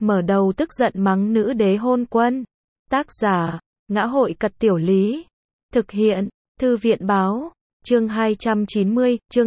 mở đầu tức giận mắng nữ đế hôn quân. Tác giả, Ngã Hội Cật Tiểu Lý. Thực hiện, Thư viện Báo. Chương 290, chương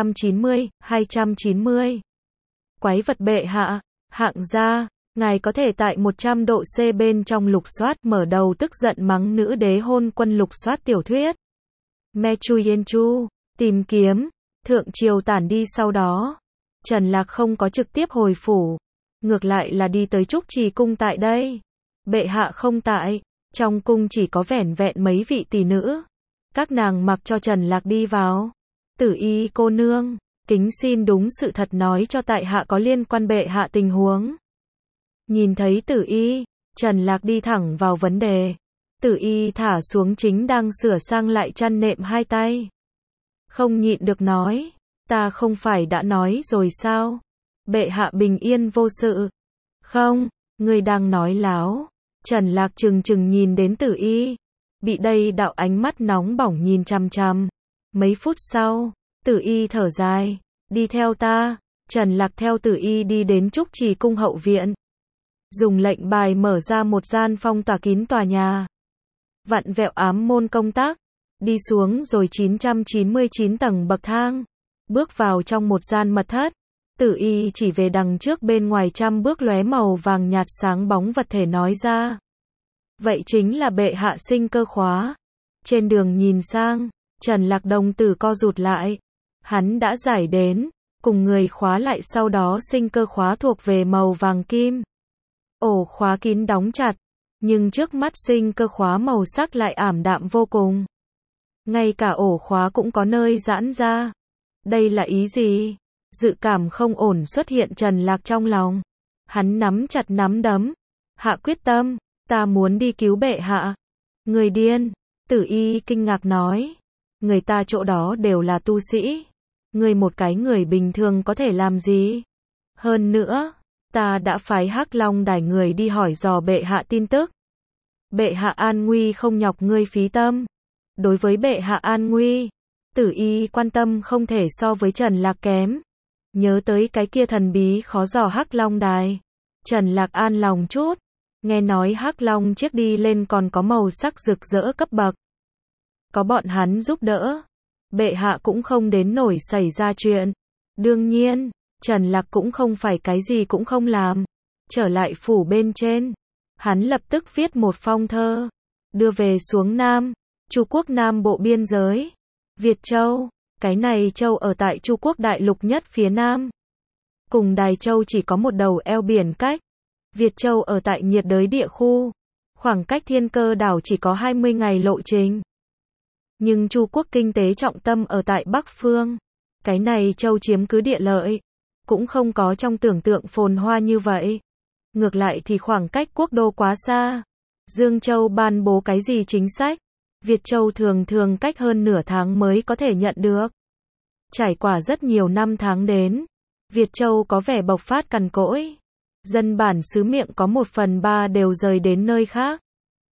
290. Quái vật bệ hạ, hạng gia, ngài có thể tại 100 độ C bên trong lục soát, mở đầu tức giận mắng nữ đế hôn quân lục soát tiểu thuyết. Me Chu Yên Chu, tìm kiếm, thượng triều tản đi sau đó. Trần Lạc không có trực tiếp hồi phủ, ngược lại là đi tới Trúc Trì cung tại đây. Bệ hạ không tại, trong cung chỉ có vẻn vẹn mấy vị tỷ nữ. Các nàng mặc cho Trần Lạc đi vào. Tử Y cô nương, kính xin đúng sự thật nói cho tại hạ có liên quan bệ hạ tình huống. Nhìn thấy Tử Y, Trần Lạc đi thẳng vào vấn đề. Tử Y thả xuống chính đang sửa sang lại chăn nệm hai tay. Không nhịn được nói, ta không phải đã nói rồi sao? Bệ hạ bình yên vô sự. Không, ngươi đang nói láo. Trần Lạc trừng trừng nhìn đến Tử Y, bị đây đạo ánh mắt nóng bỏng nhìn chằm chằm. Mấy phút sau, Tử Y thở dài, đi theo ta. Trần Lạc theo Tử Y đi đến Trúc Trì cung hậu viện. Dùng lệnh bài mở ra một gian phong tỏa kín tòa nhà. Vặn vẹo ám môn công tác, đi xuống rồi 999 tầng bậc thang, bước vào trong một gian mật thất. Tử Y chỉ về đằng trước bên ngoài trăm bước lóe màu vàng nhạt sáng bóng vật thể nói ra. Vậy chính là bệ hạ sinh cơ khóa. Trên đường nhìn sang, Trần Lạc đồng tử co rụt lại. Hắn đã giải đến, cùng người khóa lại sau đó sinh cơ khóa thuộc về màu vàng kim. Ổ khóa kín đóng chặt, nhưng trước mắt sinh cơ khóa màu sắc lại ảm đạm vô cùng. Ngay cả ổ khóa cũng có nơi giãn ra. Đây là ý gì? Dự cảm không ổn xuất hiện Trần Lạc trong lòng. Hắn nắm chặt nắm đấm. Hạ quyết tâm, ta muốn đi cứu bệ hạ. Người điên, Tử Y kinh ngạc nói. Người ta chỗ đó đều là tu sĩ. Người một cái người bình thường có thể làm gì? Hơn nữa, ta đã phái Hắc Long đài người đi hỏi dò bệ hạ tin tức. Bệ hạ an nguy không nhọc ngươi phí tâm. Đối với bệ hạ an nguy, Tử Y quan tâm không thể so với Trần Lạc kém. Nhớ tới cái kia thần bí khó dò Hắc Long đài, Trần Lạc an lòng chút. Nghe nói Hắc Long chiếc đi lên còn có màu sắc rực rỡ cấp bậc. Có bọn hắn giúp đỡ, bệ hạ cũng không đến nổi xảy ra chuyện. Đương nhiên, Trần Lạc cũng không phải cái gì cũng không làm. Trở lại phủ bên trên, hắn lập tức viết một phong thơ, đưa về xuống Nam, Chu quốc Nam bộ biên giới, Việt Châu. Cái này châu ở tại Chu quốc đại lục nhất phía Nam. Cùng Đài Châu chỉ có một đầu eo biển cách. Việt Châu ở tại nhiệt đới địa khu. Khoảng cách Thiên Cơ đảo chỉ có 20 ngày lộ trình. Nhưng Chu quốc kinh tế trọng tâm ở tại Bắc Phương. Cái này châu chiếm cứ địa lợi. Cũng không có trong tưởng tượng phồn hoa như vậy. Ngược lại thì khoảng cách quốc đô quá xa. Dương Châu ban bố cái gì chính sách? Việt Châu thường thường cách hơn nửa tháng mới có thể nhận được. Trải qua rất nhiều năm tháng đến, Việt Châu có vẻ bộc phát cằn cỗi. Dân bản xứ miệng có 1/3 đều rời đến nơi khác.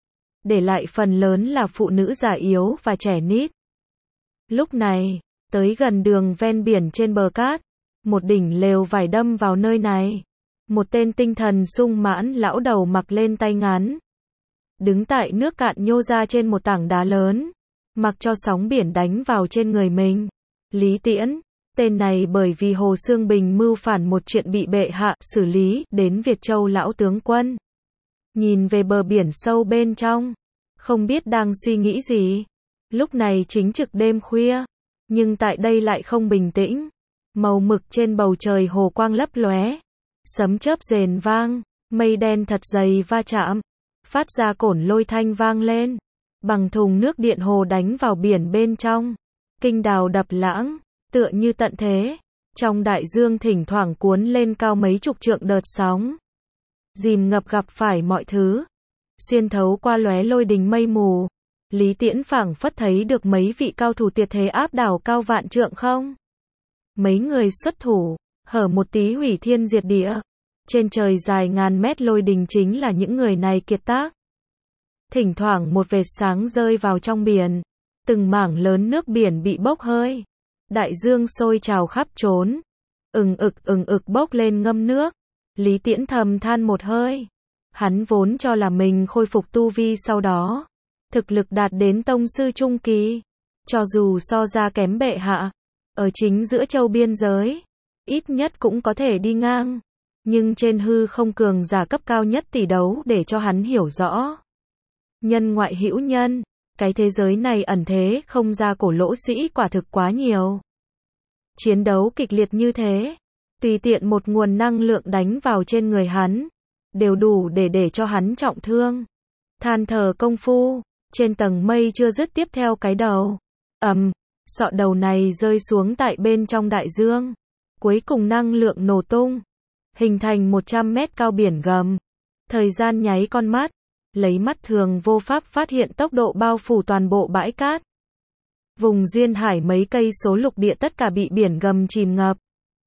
Để lại phần lớn là phụ nữ già yếu và trẻ nít. Lúc này, tới gần đường ven biển trên bờ cát, một đỉnh lều vải đâm vào nơi này. Một tên tinh thần sung mãn lão đầu mặc lên tay ngắn. Đứng tại nước cạn nhô ra trên một tảng đá lớn, mặc cho sóng biển đánh vào trên người mình. Lý Tiễn, tên này bởi vì Hồ Xương Bình mưu phản một chuyện bị bệ hạ xử lý đến Việt Châu lão tướng quân. Nhìn về bờ biển sâu bên trong, không biết đang suy nghĩ gì. Lúc này chính trực đêm khuya, nhưng tại đây lại không bình tĩnh. Màu mực trên bầu trời hồ quang lấp lóe, sấm chớp rền vang, mây đen thật dày va chạm, phát ra cổn lôi thanh vang lên. Bằng thùng nước điện hồ đánh vào biển bên trong. Kinh đào đập lãng, tựa như tận thế. Trong đại dương thỉnh thoảng cuốn lên cao mấy chục trượng đợt sóng. Dìm ngập gặp phải mọi thứ. Xuyên thấu qua lóe lôi đình mây mù. Lý Tiễn phảng phất thấy được mấy vị cao thủ tuyệt thế áp đảo cao vạn trượng không? Mấy người xuất thủ, hở một tí hủy thiên diệt địa. Trên trời dài ngàn mét lôi đình chính là những người này kiệt tác. Thỉnh thoảng một vệt sáng rơi vào trong biển. Từng mảng lớn nước biển bị bốc hơi. Đại dương sôi trào khắp trốn. Ừng ực bốc lên ngâm nước. Lý Tiễn thầm than một hơi. Hắn vốn cho là mình khôi phục tu vi sau đó, thực lực đạt đến tông sư trung kỳ. Cho dù so ra kém bệ hạ, ở chính giữa châu biên giới, ít nhất cũng có thể đi ngang. Nhưng trên hư không cường giả cấp cao nhất tỷ đấu để cho hắn hiểu rõ. Nhân ngoại hữu nhân, cái thế giới này ẩn thế không ra cổ lỗ sĩ quả thực quá nhiều. Chiến đấu kịch liệt như thế, tùy tiện một nguồn năng lượng đánh vào trên người hắn, đều đủ để cho hắn trọng thương. Than thở công phu, trên tầng mây chưa dứt tiếp theo cái đầu. Sọ đầu này rơi xuống tại bên trong đại dương. Cuối cùng năng lượng nổ tung, hình thành 100 mét cao biển gầm. Thời gian nháy con mắt, lấy mắt thường vô pháp phát hiện tốc độ bao phủ toàn bộ bãi cát. Vùng duyên hải mấy cây số lục địa tất cả bị biển gầm chìm ngập.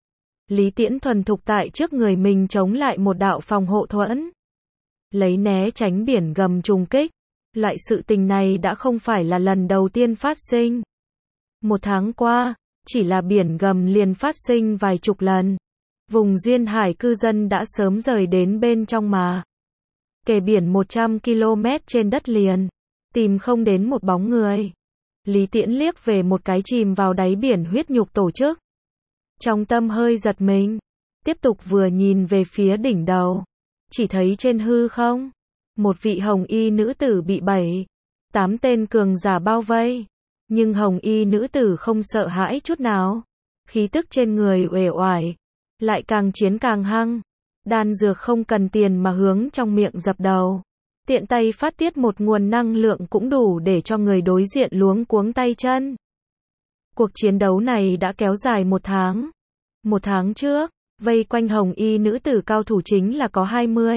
Lý Tiễn thuần thục tại trước người mình chống lại một đạo phòng hộ thuẫn, lấy né tránh biển gầm trùng kích. Loại sự tình này đã không phải là lần đầu tiên phát sinh. Một tháng qua, chỉ là biển gầm liền phát sinh vài chục lần. Vùng duyên hải cư dân đã sớm rời đến bên trong mà. Kề biển 100 km trên đất liền, tìm không đến một bóng người. Lý Tiễn liếc về một cái chìm vào đáy biển huyết nhục tổ chức. Trong tâm hơi giật mình, tiếp tục vừa nhìn về phía đỉnh đầu. Chỉ thấy trên hư không, một vị hồng y nữ tử bị 7-8 tên cường giả bao vây. Nhưng hồng y nữ tử không sợ hãi chút nào. Khí tức trên người uể oải, lại càng chiến càng hăng. Đan dược không cần tiền mà hướng trong miệng dập đầu. Tiện tay phát tiết một nguồn năng lượng cũng đủ để cho người đối diện luống cuống tay chân. Cuộc chiến đấu này đã kéo dài 1 tháng. 1 tháng trước, vây quanh hồng y nữ tử cao thủ chính là có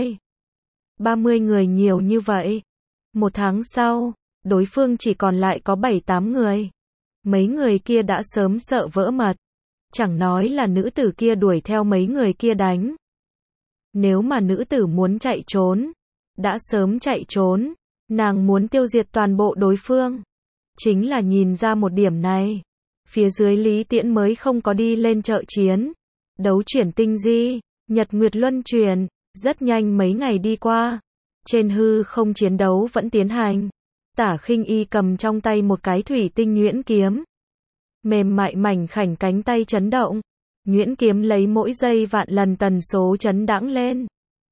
20-30 người nhiều như vậy. 1 tháng sau, đối phương chỉ còn lại có 7-8 người. Mấy người kia đã sớm sợ vỡ mật. Chẳng nói là nữ tử kia đuổi theo mấy người kia đánh. Nếu mà nữ tử muốn chạy trốn, đã sớm chạy trốn. Nàng muốn tiêu diệt toàn bộ đối phương. Chính là nhìn ra một điểm này, phía dưới Lý Tiễn mới không có đi lên chợ chiến. Đấu chuyển tinh di, nhật nguyệt luân chuyển. Rất nhanh mấy ngày đi qua, trên hư không chiến đấu vẫn tiến hành. Tả Khinh Y cầm trong tay một cái thủy tinh nhuyễn kiếm, mềm mại mảnh khảnh cánh tay chấn động. Nhuyễn kiếm lấy mỗi giây vạn lần tần số chấn đãng lên.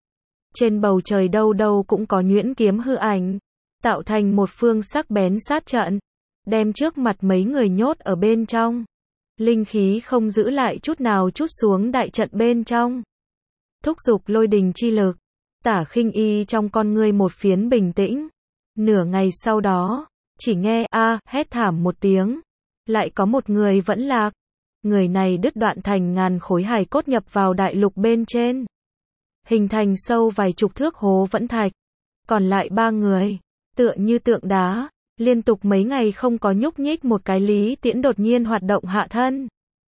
Trên bầu trời đâu đâu cũng có nhuyễn kiếm hư ảnh, tạo thành một phương sắc bén sát trận, đem trước mặt mấy người nhốt ở bên trong. Linh khí không giữ lại chút nào trút xuống đại trận bên trong. Thúc giục lôi đình chi lực. Tả Khinh Y trong con ngươi một phiến bình tĩnh. Nửa ngày sau đó, chỉ nghe hét thảm một tiếng. Lại có một người vẫn lạc. Người này đứt đoạn thành ngàn khối hài cốt nhập vào đại lục bên trên, hình thành sâu vài chục thước hố vẫn thạch. Còn lại 3 người, tựa như tượng đá, liên tục mấy ngày không có nhúc nhích một cái. Lý Tiễn đột nhiên hoạt động hạ thân.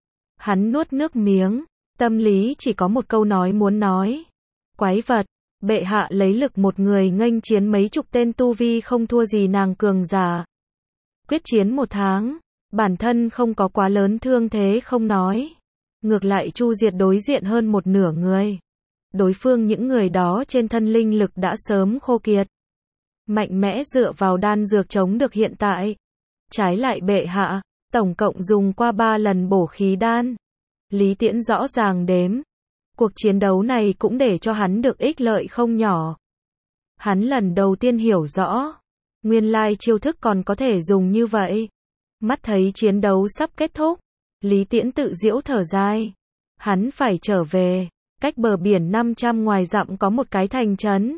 Hắn nuốt nước miếng, tâm lý chỉ có một câu nói muốn nói. Quái vật, bệ hạ lấy lực một người nghênh chiến mấy chục tên tu vi không thua gì nàng cường giả. Quyết chiến 1 tháng, bản thân không có quá lớn thương thế không nói. Ngược lại chu diệt đối diện hơn một nửa người. Đối phương những người đó trên thân linh lực đã sớm khô kiệt. Mạnh mẽ dựa vào đan dược chống được hiện tại. Trái lại bệ hạ, tổng cộng dùng qua 3 lần bổ khí đan. Lý Tiễn rõ ràng đếm. Cuộc chiến đấu này cũng để cho hắn được ích lợi không nhỏ. Hắn lần đầu tiên hiểu rõ, nguyên lai chiêu thức còn có thể dùng như vậy. Mắt thấy chiến đấu sắp kết thúc, Lý Tiễn tự giễu thở dài. Hắn phải trở về, cách bờ biển 500 ngoài dặm có một cái thành trấn.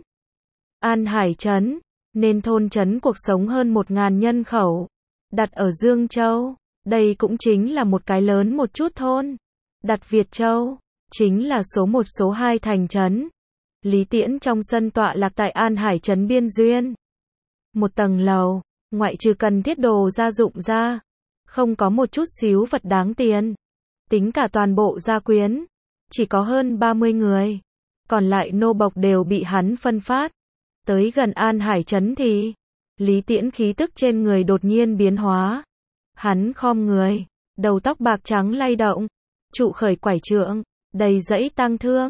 An Hải trấn, nên thôn trấn cuộc sống hơn 1000 nhân khẩu. Đặt ở Dương Châu, đây cũng chính là một cái lớn một chút thôn. Đặt Việt Châu, chính là số 1 số 2 thành trấn. Lý Tiễn trong sân tọa lạc tại An Hải trấn biên duyên. Một tầng lầu, ngoại trừ cần thiết đồ gia dụng ra, không có một chút xíu vật đáng tiền. Tính cả toàn bộ gia quyến, chỉ có hơn 30 người. Còn lại nô bộc đều bị hắn phân phát. Tới gần An Hải trấn thì, Lý Tiễn khí tức trên người đột nhiên biến hóa. Hắn khom người, đầu tóc bạc trắng lay động, trụ khởi quải trượng, đầy dẫy tang thương.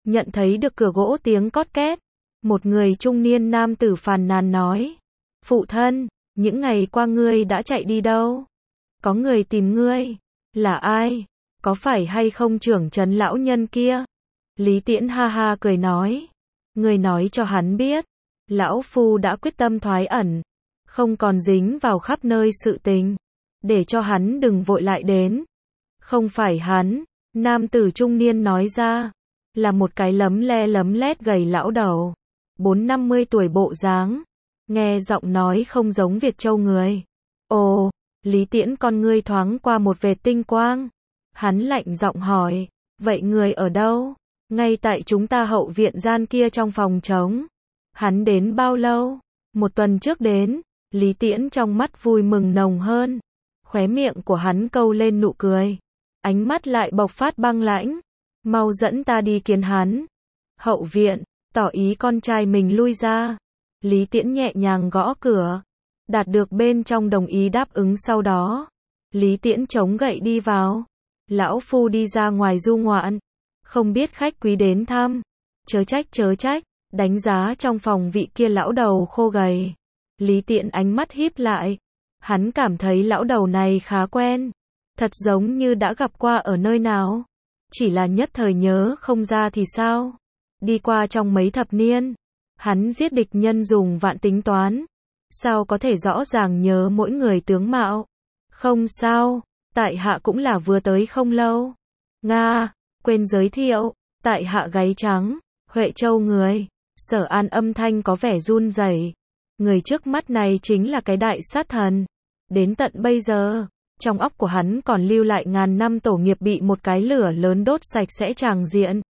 Nhận thấy được cửa gỗ tiếng cót két. Một người trung niên nam tử phàn nàn nói. Phụ thân, những ngày qua ngươi đã chạy đi đâu? Có người tìm ngươi. Là ai? Có phải hay không trưởng trấn lão nhân kia? Lý Tiễn ha ha cười nói. Ngươi nói cho hắn biết. Lão Phu đã quyết tâm thoái ẩn. Không còn dính vào khắp nơi sự tình. Để cho hắn đừng vội lại đến. Không phải hắn. Nam tử trung niên nói ra. Là một cái lấm le lấm lét gầy lão đầu. 40-50 tuổi bộ dáng. Nghe giọng nói không giống Việt Châu người. Ồ, Lý Tiễn con ngươi thoáng qua một vệt tinh quang. Hắn lạnh giọng hỏi. Vậy người ở đâu? Ngay tại chúng ta hậu viện gian kia trong phòng trống. Hắn đến bao lâu? 1 tuần trước đến. Lý Tiễn trong mắt vui mừng nồng hơn. Khóe miệng của hắn câu lên nụ cười. Ánh mắt lại bộc phát băng lãnh. Mau dẫn ta đi kiến hắn. Hậu viện, tỏ ý con trai mình lui ra. Lý Tiễn nhẹ nhàng gõ cửa. Đạt được bên trong đồng ý đáp ứng sau đó. Lý Tiễn chống gậy đi vào. Lão Phu đi ra ngoài du ngoạn. Không biết khách quý đến thăm. Chớ trách, đánh giá trong phòng vị kia lão đầu khô gầy. Lý Tiễn ánh mắt híp lại. Hắn cảm thấy lão đầu này khá quen. Thật giống như đã gặp qua ở nơi nào. Chỉ là nhất thời nhớ không ra thì sao? Đi qua trong mấy thập niên. Hắn giết địch nhân dùng vạn tính toán. Sao có thể rõ ràng nhớ mỗi người tướng mạo? Không sao, tại hạ cũng là vừa tới không lâu. Nga, quên giới thiệu, tại hạ gáy trắng, Huệ Châu người. Sở An âm thanh có vẻ run rẩy. Người trước mắt này chính là cái đại sát thần. Đến tận bây giờ, trong óc của hắn còn lưu lại ngàn năm tổ nghiệp bị một cái lửa lớn đốt sạch sẽ tràng diện.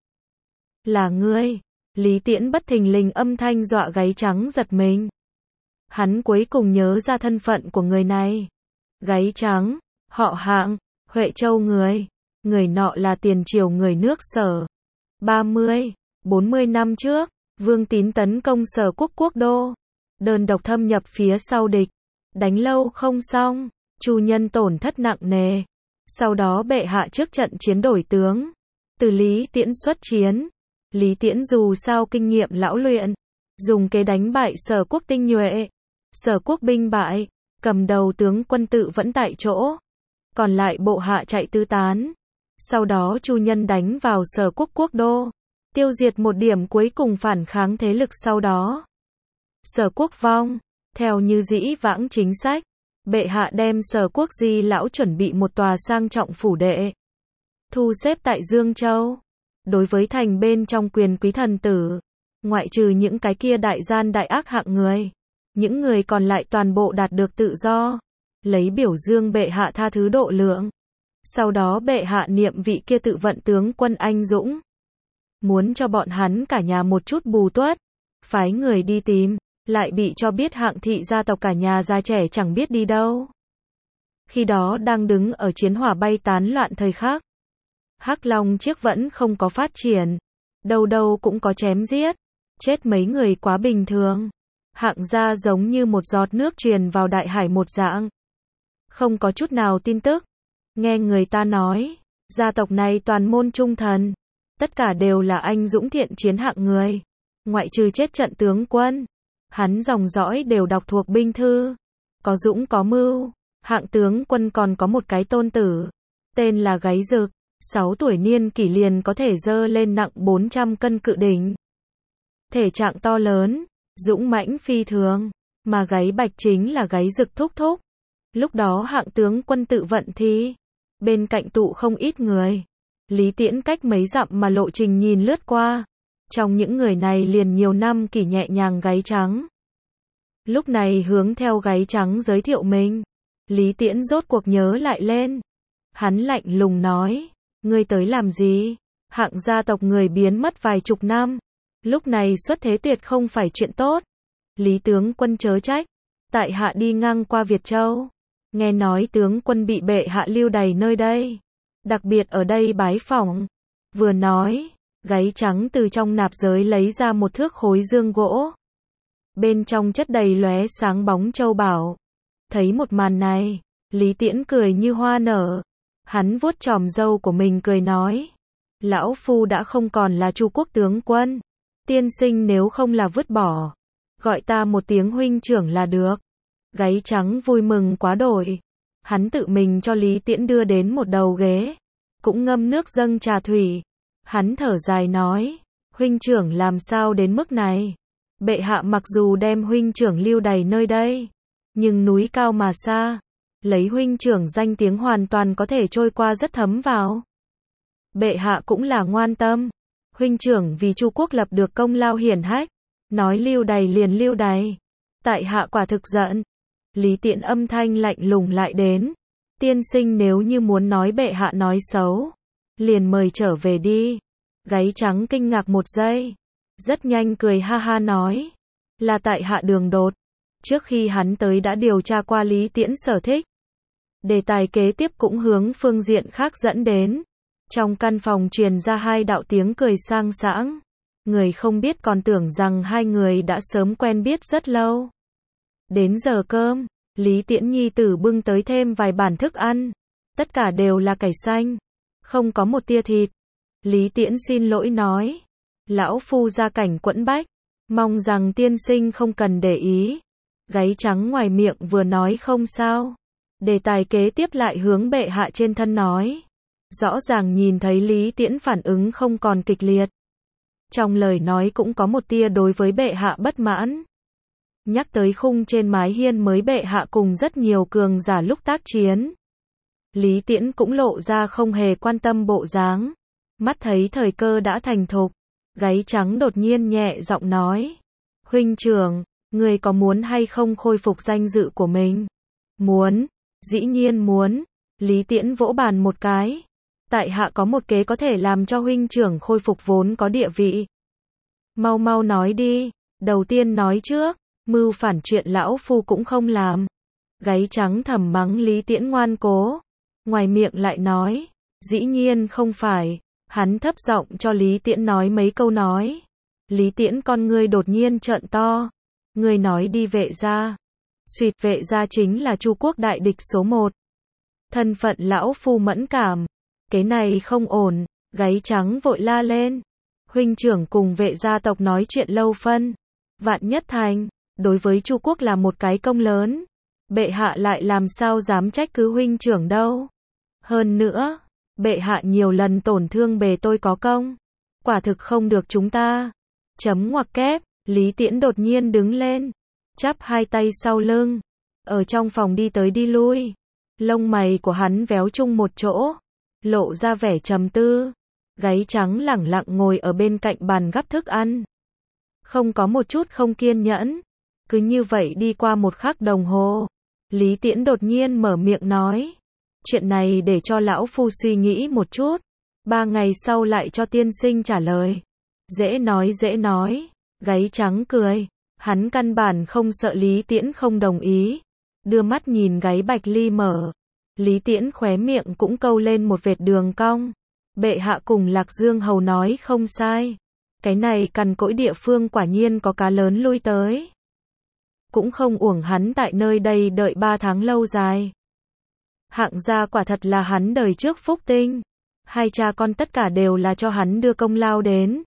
Là ngươi. Lý Tiễn bất thình lình âm thanh dọa gáy trắng giật mình. Hắn cuối cùng nhớ ra thân phận của người này. Gáy trắng, họ Hạng, Huệ Châu người. Người nọ là tiền triều người nước Sở. 30-40 năm trước, Vương Tín tấn công Sở Quốc quốc đô. Đơn độc thâm nhập phía sau địch. Đánh lâu không xong, Chu nhân tổn thất nặng nề. Sau đó bệ hạ trước trận chiến đổi tướng. Từ Lý Tiễn xuất chiến. Lý Tiễn dù sao kinh nghiệm lão luyện. Dùng kế đánh bại Sở Quốc tinh nhuệ. Sở Quốc binh bại. Cầm đầu tướng quân tự vẫn tại chỗ. Còn lại bộ hạ chạy tứ tán. Sau đó Chu nhân đánh vào Sở Quốc quốc đô. Tiêu diệt một điểm cuối cùng phản kháng thế lực sau đó. Sở Quốc vong. Theo như dĩ vãng chính sách. Bệ hạ đem Sở Quốc di lão chuẩn bị một tòa sang trọng phủ đệ. Thu xếp tại Dương Châu. Đối với thành bên trong quyền quý thần tử. Ngoại trừ những cái kia đại gian đại ác hạng người. Những người còn lại toàn bộ đạt được tự do. Lấy biểu dương bệ hạ tha thứ độ lượng. Sau đó bệ hạ niệm vị kia tự vận tướng quân anh dũng. Muốn cho bọn hắn cả nhà một chút bù tuất. Phái người đi tìm. Lại bị cho biết Hạng thị gia tộc cả nhà già trẻ chẳng biết đi đâu. Khi đó đang đứng ở chiến hỏa bay tán loạn thời khắc. Hắc Long chiếc vẫn không có phát triển. Đâu đâu cũng có chém giết. Chết mấy người quá bình thường. Hạng gia giống như một giọt nước truyền vào đại hải một dạng. Không có chút nào tin tức. Nghe người ta nói, gia tộc này toàn môn trung thần. Tất cả đều là anh dũng thiện chiến hạng người. Ngoại trừ chết trận tướng quân. Hắn dòng dõi đều đọc thuộc binh thư. Có dũng có mưu. Hạng tướng quân còn có một cái tôn tử. Tên là Gáy Dực. 6 tuổi niên kỷ liền có thể dơ lên nặng 400 cân cự đỉnh. Thể trạng to lớn. Dũng mãnh phi thường. Mà Gáy Bạch chính là Gáy Dực thúc thúc. Lúc đó Hạng tướng quân tự vận thi. Bên cạnh tụ không ít người. Lý Tiễn cách mấy dặm mà lộ trình nhìn lướt qua. Trong những người này liền nhiều năm kỷ nhẹ nhàng Gáy Trắng. Lúc này hướng theo Gáy Trắng giới thiệu mình. Lý Tiễn rốt cuộc nhớ lại lên. Hắn lạnh lùng nói. Ngươi tới làm gì? Hạng gia tộc người biến mất vài chục năm. Lúc này xuất thế tuyệt không phải chuyện tốt. Lý tướng quân chớ trách. Tại hạ đi ngang qua Việt Châu. Nghe nói tướng quân bị bệ hạ lưu đày nơi đây. Đặc biệt ở đây bái phỏng. Vừa nói, Gáy Trắng từ trong nạp giới lấy ra một thước khối dương gỗ. Bên trong chất đầy lóe sáng bóng châu bảo. Thấy một màn này, Lý Tiễn cười như hoa nở. Hắn vuốt chòm râu của mình cười nói. Lão Phu đã không còn là Chu quốc tướng quân. Tiên sinh nếu không là vứt bỏ, gọi ta một tiếng huynh trưởng là được. Gáy trắng vui mừng quá đổi. Hắn tự mình cho Lý Tiễn đưa đến một đầu ghế, cũng ngâm nước dâng trà thủy. Hắn thở dài nói, huynh trưởng làm sao đến mức này? Bệ hạ mặc dù đem huynh trưởng lưu đày nơi đây, nhưng núi cao mà xa, lấy huynh trưởng danh tiếng hoàn toàn có thể trôi qua rất thấm vào. Bệ hạ cũng là ngoan tâm. Huynh trưởng vì Chu quốc lập được công lao hiển hách, nói lưu đày liền lưu đày. Tại hạ quả thực giận. Lý Tiễn âm thanh lạnh lùng lại đến. Tiên sinh nếu như muốn nói bệ hạ nói xấu, liền mời trở về đi. Gáy trắng kinh ngạc một giây, rất nhanh cười ha ha nói, là tại hạ đường đột. Trước khi hắn tới đã điều tra qua Lý Tiễn sở thích. Đề tài kế tiếp cũng hướng phương diện khác dẫn đến. Trong căn phòng truyền ra hai đạo tiếng cười sang sảng. Người không biết còn tưởng rằng hai người đã sớm quen biết rất lâu. Đến giờ cơm, Lý Tiễn nhi tử bưng tới thêm vài bản thức ăn. Tất cả đều là cải xanh, không có một tia thịt. Lý Tiễn xin lỗi nói, lão phu gia cảnh quẫn bách, mong rằng tiên sinh không cần để ý. Gáy trắng ngoài miệng vừa nói không sao, đề tài kế tiếp lại hướng bệ hạ trên thân nói. Rõ ràng nhìn thấy Lý Tiễn phản ứng không còn kịch liệt. Trong lời nói cũng có một tia đối với bệ hạ bất mãn. Nhắc tới khung trên mái hiên mới bệ hạ cùng rất nhiều cường giả lúc tác chiến. Lý Tiễn cũng lộ ra không hề quan tâm bộ dáng. Mắt thấy thời cơ đã thành thục, gáy trắng đột nhiên nhẹ giọng nói. Huynh trưởng, người có muốn hay không khôi phục danh dự của mình? Muốn, dĩ nhiên muốn. Lý Tiễn vỗ bàn một cái. Tại hạ có một kế có thể làm cho huynh trưởng khôi phục vốn có địa vị. Mau mau nói đi, đầu tiên nói trước, mưu phản chuyện lão phu cũng không làm. Gáy trắng thầm mắng Lý Tiễn ngoan cố. Ngoài miệng lại nói, dĩ nhiên không phải. Hắn thấp giọng cho Lý Tiễn nói mấy câu nói. Lý Tiễn con ngươi đột nhiên trợn to. Ngươi nói đi vệ gia. Xuyệt vệ gia chính là Chu quốc đại địch số 1. Thân phận lão phu mẫn cảm. Cái này không ổn. Gáy trắng vội la lên. Huynh trưởng cùng vệ gia tộc nói chuyện lâu phân. Vạn nhất thành, đối với Chu quốc là một cái công lớn. Bệ hạ lại làm sao dám trách cứ huynh trưởng đâu. Hơn nữa, bệ hạ nhiều lần tổn thương bề tôi có công. Quả thực không được chúng ta. Chấm ngoặc kép, Lý Tiễn đột nhiên đứng lên. Chắp hai tay sau lưng. Ở trong phòng đi tới đi lui. Lông mày của hắn véo chung một chỗ. Lộ ra vẻ trầm tư. Gáy trắng lẳng lặng ngồi ở bên cạnh bàn gắp thức ăn. Không có một chút không kiên nhẫn. Cứ như vậy đi qua một khắc đồng hồ. Lý Tiễn đột nhiên mở miệng nói. Chuyện này để cho lão phu suy nghĩ một chút. 3 ngày sau lại cho tiên sinh trả lời. Dễ nói dễ nói. Gáy trắng cười. Hắn căn bản không sợ Lý Tiễn không đồng ý. Đưa mắt nhìn gáy bạch ly mở. Lý Tiễn khóe miệng cũng câu lên một vệt đường cong. Bệ hạ cùng Lạc Dương hầu nói không sai. Cái này cằn cỗi địa phương quả nhiên có cá lớn lui tới. Cũng không uổng hắn tại nơi đây đợi 3 tháng lâu dài. Hạng gia quả thật là hắn đời trước phúc tinh. Hai cha con tất cả đều là cho hắn đưa công lao đến.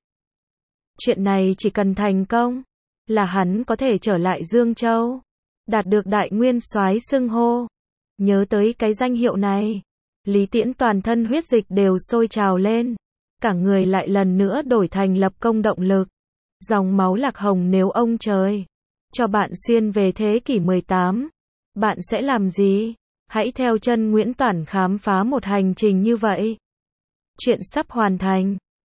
Chuyện này chỉ cần thành công, là hắn có thể trở lại Dương Châu. Đạt được đại nguyên soái xưng hô. Nhớ tới cái danh hiệu này. Lý Tiễn toàn thân huyết dịch đều sôi trào lên. Cả người lại lần nữa đổi thành lập công động lực. Dòng máu Lạc Hồng nếu ông trời cho bạn xuyên về thế kỷ 18, bạn sẽ làm gì? Hãy theo chân Nguyễn Toản khám phá một hành trình như vậy. Chuyện sắp hoàn thành.